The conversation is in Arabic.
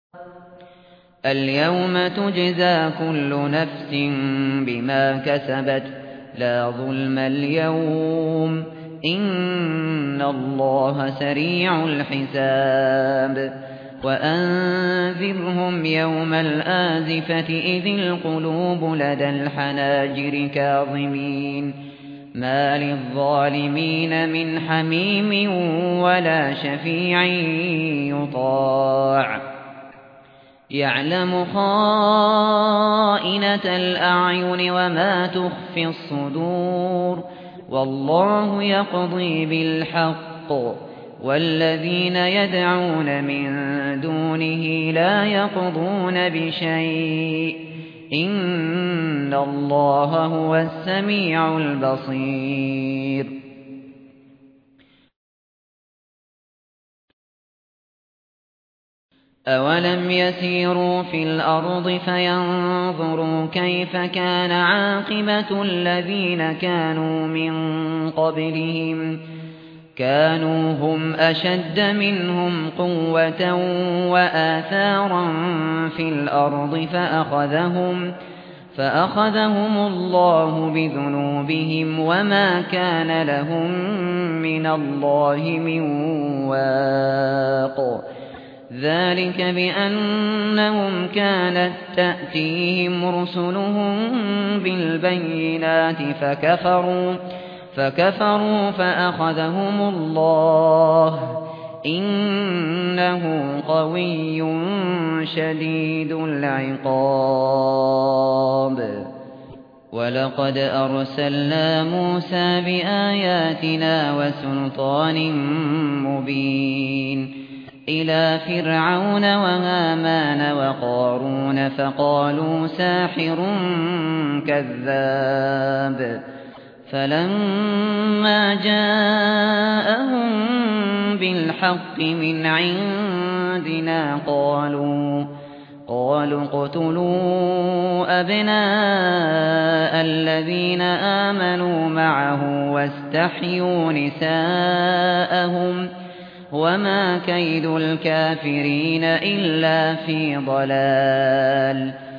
اليوم تجزى كل نفس بما كسبت لا ظلم اليوم إن الله سريع الحساب وأنذرهم يوم الآزفة إذ القلوب لدى الحناجر كاظمين ما للظالمين من حميم ولا شفيع يطاع يعلم خائنة الأعين وما تخفي الصدور والله يقضي بالحق والذين يدعون من دونه لا يقضون بشيء إن الله هو السميع البصير أولم يسيروا في الأرض فينظروا كيف كان عاقبة الذين كانوا من قبلهم كانوا هم أشد منهم قوة وآثارا في الأرض فأخذهم الله بذنوبهم وما كان لهم من الله من واق ذلك بأنهم كانت تأتيهم رسلهم بالبينات فكفروا فأخذهم الله إنه قوي شديد العقاب ولقد أرسلنا موسى بآياتنا وسلطان مبين إلى فرعون وهامان وقارون فقالوا ساحر كذاب فلما جاءهم بالحق من عندنا قالوا اقتلوا أبناء الذين آمنوا معه واستحيوا نساءهم وما كيد الكافرين إلا في ضلال